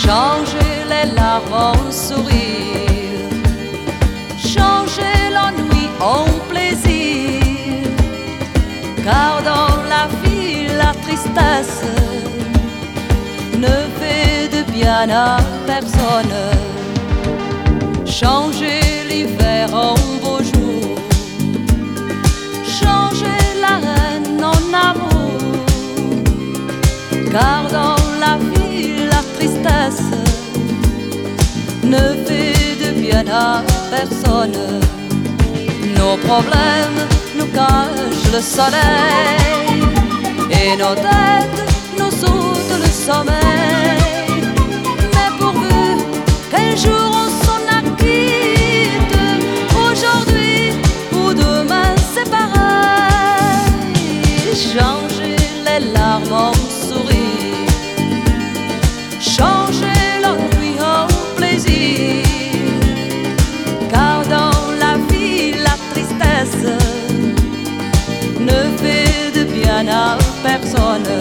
Changer les larmes en sourire, changer l'ennui en plaisir, car dans la vie la tristesse ne fait de bien à personne. Changer l'hiver en beau jour, changer la haine en amour, car dans la vie la tristesse ne fait de bien à personne. Nos problèmes nous cachent le soleil et nos têtes nous ôtent le sommeil. Mais pourvu qu'un jour on s'en acquitte, aujourd'hui ou demain c'est pareil. Changer les larmes en sourire, changer l'ennui en plaisir, car dans la vie la tristesse ne fait de bien à personne.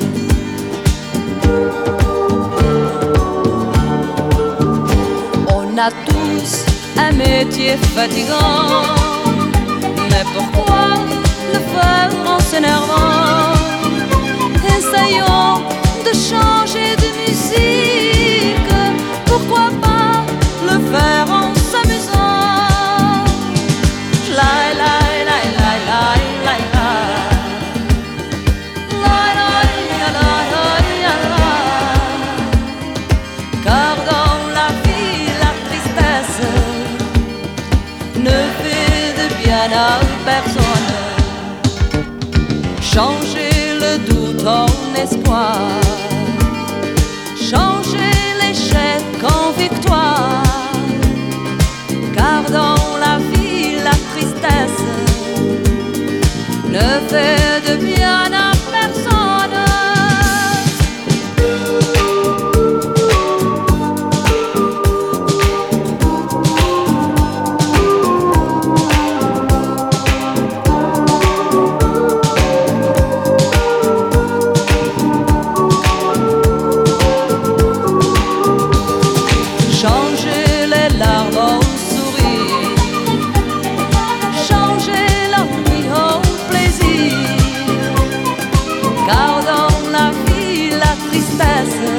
On a tous un métier fatigant, mais pourquoi le faire en s'énervant? Essayons de changer de musique, pourquoi pas le faire en s'amusant? La la la la la la la. Car dans la vie la tristesse ne fait de bien à personne. Changer le doute en espoir, changer l'échec en victoire, car dans la vie la tristesse ne fait de bien à personne. Changer les larmes en sourire, changer l'ennui en plaisir, car dans la vie la tristesse